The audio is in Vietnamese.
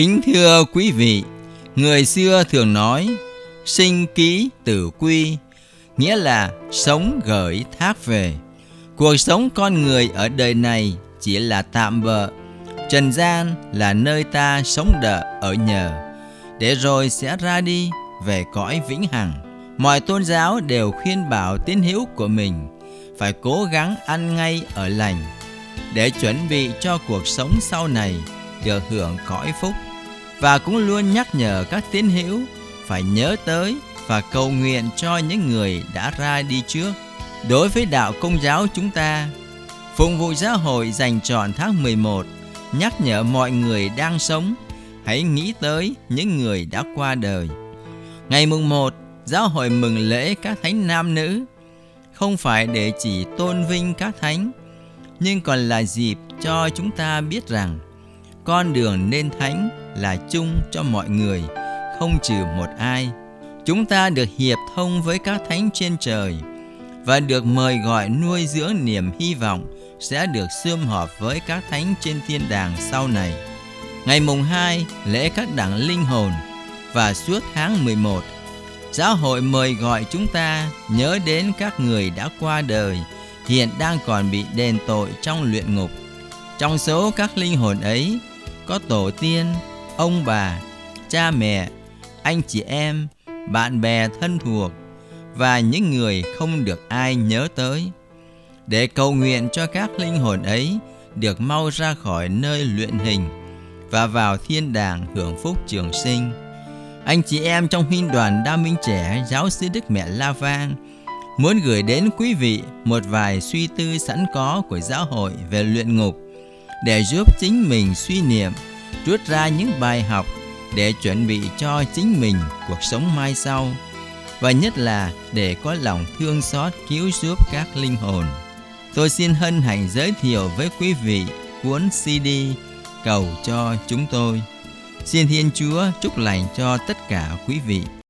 Kính thưa quý vị, người xưa thường nói sinh ký tử quy, nghĩa là sống gửi thác về. Cuộc sống con người ở đời này chỉ là tạm bợ, trần gian là nơi ta sống đợi ở nhờ, để rồi sẽ ra đi về cõi vĩnh hằng. Mọi tôn giáo đều khuyên bảo tín hữu của mình phải cố gắng ăn ngay ở lành để chuẩn bị cho cuộc sống sau này được hưởng cõi phúc, và cũng luôn nhắc nhở các tín hữu phải nhớ tới và cầu nguyện cho những người đã ra đi trước. Đối với đạo Công giáo chúng ta, Phụng vụ Giáo hội dành trọn tháng 11 nhắc nhở mọi người đang sống hãy nghĩ tới những người đã qua đời. Ngày mùng 1, Giáo hội mừng lễ các thánh nam nữ, không phải để chỉ tôn vinh các thánh, nhưng còn là dịp cho chúng ta biết rằng con đường nên thánh là chung cho mọi người, không trừ một ai. Chúng ta được hiệp thông với các thánh trên trời và được mời gọi nuôi dưỡng niềm hy vọng sẽ được sum họp với các thánh trên thiên đàng sau này. Ngày mùng 2, lễ các đẳng linh hồn, và suốt tháng 11, Giáo hội mời gọi chúng ta nhớ đến các người đã qua đời, hiện đang còn bị đền tội trong luyện ngục. Trong số các linh hồn ấy có tổ tiên, ông bà, cha mẹ, anh chị em, bạn bè thân thuộc và những người không được ai nhớ tới, để cầu nguyện cho các linh hồn ấy được mau ra khỏi nơi luyện hình và vào thiên đàng hưởng phúc trường sinh. Anh chị em trong huynh đoàn Đa Minh Trẻ Giáo xứ Đức Mẹ La Vang muốn gửi đến quý vị một vài suy tư sẵn có của giáo hội về luyện ngục, để giúp chính mình suy niệm, rút ra những bài học để chuẩn bị cho chính mình cuộc sống mai sau, và nhất là để có lòng thương xót cứu giúp các linh hồn. Tôi xin hân hạnh giới thiệu với quý vị cuốn CD Cầu cho chúng tôi. Xin Thiên Chúa chúc lành cho tất cả quý vị.